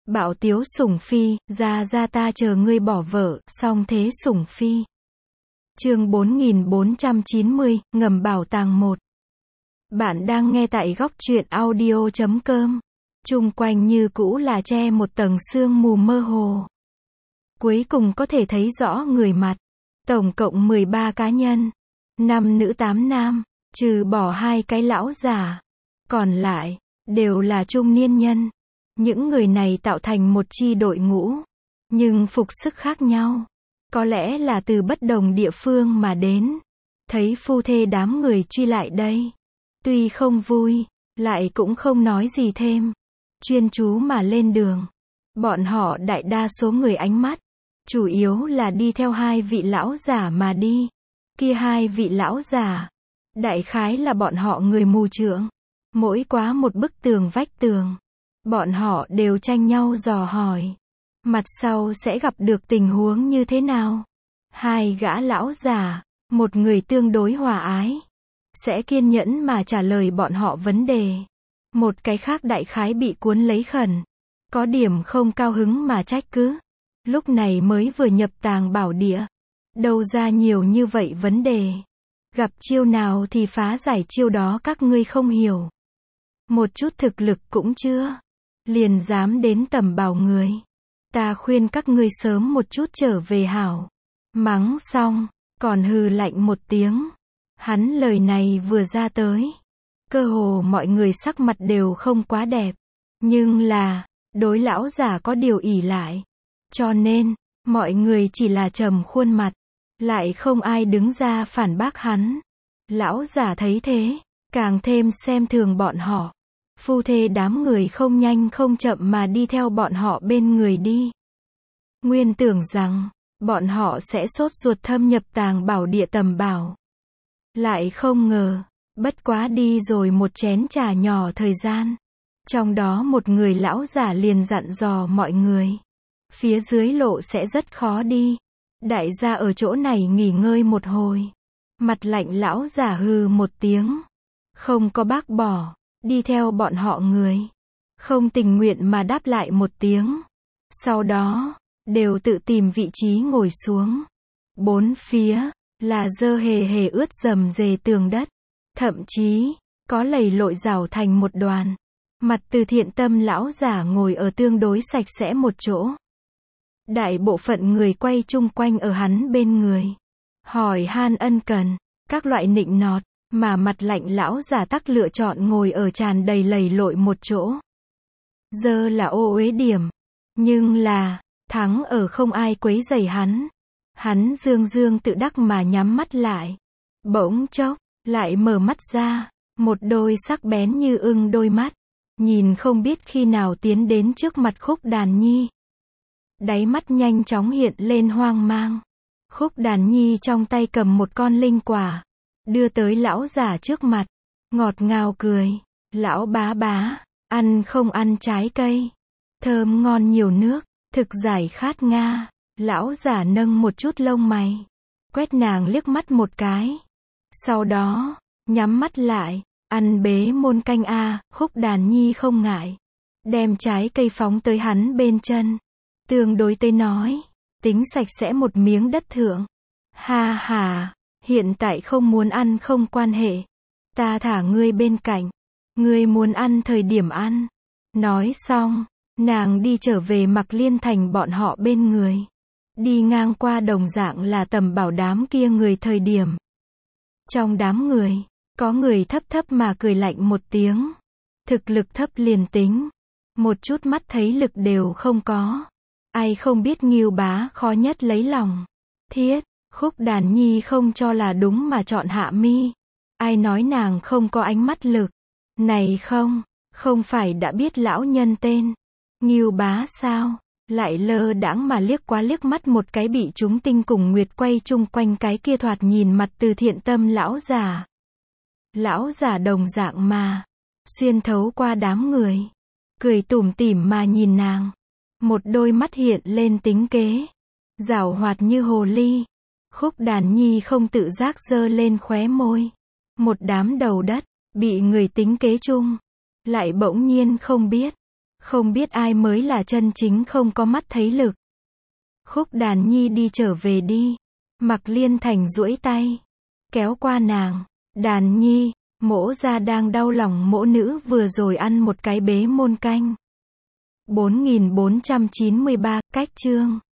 Bạo tiếu sủng phi, ra ta chờ ngươi bỏ vợ, song thế sủng phi. Chương 4490, ngầm bảo tàng 1. Bạn đang nghe tại góc truyện audio.com. Chung quanh như cũ là che một tầng sương mù mơ hồ. Cuối cùng có thể thấy rõ người mặt. Tổng cộng 13 cá nhân. 5 nữ 8 nam, trừ bỏ 2 cái lão già. Còn lại, đều là trung niên nhân. Những người này tạo thành một chi đội ngũ. Nhưng phục sức khác nhau. Có lẽ là từ bất đồng địa phương mà đến. Thấy phu thê đám người truy lại đây. Tuy không vui, lại cũng không nói gì thêm. Chuyên chú mà lên đường. Bọn họ đại đa số người ánh mắt. Chủ yếu là đi theo 2 vị lão giả mà đi. Kia 2 vị lão giả. Đại khái là bọn họ người mù trưởng. Mỗi quá một bức tường vách tường. Bọn họ đều tranh nhau dò hỏi. Mặt sau sẽ gặp được tình huống như thế nào? 2 gã lão già, một người tương đối hòa ái. Sẽ kiên nhẫn mà trả lời bọn họ vấn đề. Một cái khác đại khái bị cuốn lấy khẩn. Có điểm không cao hứng mà trách cứ. Lúc này mới vừa nhập tàng bảo địa. Đâu ra nhiều như vậy vấn đề. Gặp chiêu nào thì phá giải chiêu đó các ngươi không hiểu. Một chút thực lực cũng chưa. Liền dám đến tầm bảo người. Ta khuyên các ngươi sớm một chút trở về hảo. Mắng xong, còn hừ lạnh một tiếng. Hắn lời này vừa ra tới. Cơ hồ mọi người sắc mặt đều không quá đẹp. Nhưng là, đối lão giả có điều ỷ lại. Cho nên, mọi người chỉ là trầm khuôn mặt. Lại không ai đứng ra phản bác hắn. Lão giả thấy thế, càng thêm xem thường bọn họ. Phu thê đám người không nhanh không chậm mà đi theo bọn họ bên người đi. Nguyên tưởng rằng, bọn họ sẽ sốt ruột thâm nhập tàng bảo địa tầm bảo. Lại không ngờ, bất quá đi rồi một chén trà nhỏ thời gian. Trong đó một người lão giả liền dặn dò mọi người. Phía dưới lộ sẽ rất khó đi. Đại gia ở chỗ này nghỉ ngơi một hồi. Mặt lạnh lão giả hừ một tiếng. Không có bác bỏ. Đi theo bọn họ người. Không tình nguyện mà đáp lại một tiếng. Sau đó, đều tự tìm vị trí ngồi xuống. Bốn phía, là dơ hề hề ướt rầm rề tường đất. Thậm chí, có lầy lội rào thành một đoàn. Mặt từ thiện tâm lão giả ngồi ở tương đối sạch sẽ một chỗ. Đại bộ phận người quay chung quanh ở hắn bên người. Hỏi han ân cần, các loại nịnh nọt. Mà mặt lạnh lão giả tắc lựa chọn ngồi ở tràn đầy lầy lội một chỗ. Giờ là ô uế điểm. Nhưng là, thắng ở không ai quấy rầy hắn. Hắn dương dương tự đắc mà nhắm mắt lại. Bỗng chốc, lại mở mắt ra. Một đôi sắc bén như ưng đôi mắt. Nhìn không biết khi nào tiến đến trước mặt Khúc Đàn Nhi. Đáy mắt nhanh chóng hiện lên hoang mang. Khúc Đàn Nhi trong tay cầm một con linh quả. Đưa tới lão giả trước mặt. Ngọt ngào cười. Lão bá bá. Ăn không ăn trái cây. Thơm ngon nhiều nước. Thực giải khát nga. Lão giả nâng một chút lông mày. Quét nàng liếc mắt một cái. Sau đó, nhắm mắt lại. Ăn bế môn canh a. Khúc Đàn Nhi không ngại. Đem trái cây phóng tới hắn bên chân. Tương đối tới nói. Tính sạch sẽ một miếng đất thượng. Ha ha. Hiện tại không muốn ăn không quan hệ. Ta thả ngươi bên cạnh. Ngươi muốn ăn thời điểm ăn. Nói xong, nàng đi trở về Mặc Liên Thành bọn họ bên người. Đi ngang qua đồng dạng là tầm bảo đám kia người thời điểm. Trong đám người, có người thấp thấp mà cười lạnh một tiếng. Thực lực thấp liền tính. Một chút mắt thấy lực đều không có. Ai không biết Ngưu Bá khó nhất lấy lòng. Thiết. Khúc Đàn Nhi không cho là đúng mà chọn Hạ Mi. Ai nói nàng không có ánh mắt lực. Này không phải đã biết lão nhân tên. Ngưu Bá sao? Lại lơ đãng mà liếc quá liếc mắt một cái bị chúng tinh cùng nguyệt quay chung quanh cái kia thoạt nhìn mặt từ thiện tâm lão giả. Lão giả đồng dạng mà. Xuyên thấu qua đám người. Cười tủm tỉm mà nhìn nàng. Một đôi mắt hiện lên tính kế. Giảo hoạt như hồ ly. Khúc Đàn Nhi không tự giác giơ lên khóe môi. Một đám đầu đất, bị người tính kế chung. Lại bỗng nhiên không biết. Không biết ai mới là chân chính không có mắt thấy lực. Khúc Đàn Nhi đi trở về đi. Mạc Liên Thành duỗi tay. Kéo qua nàng. Đàn Nhi, mỗ gia đang đau lòng mỗ nữ vừa rồi ăn một cái bế môn canh. 4493, cách chương.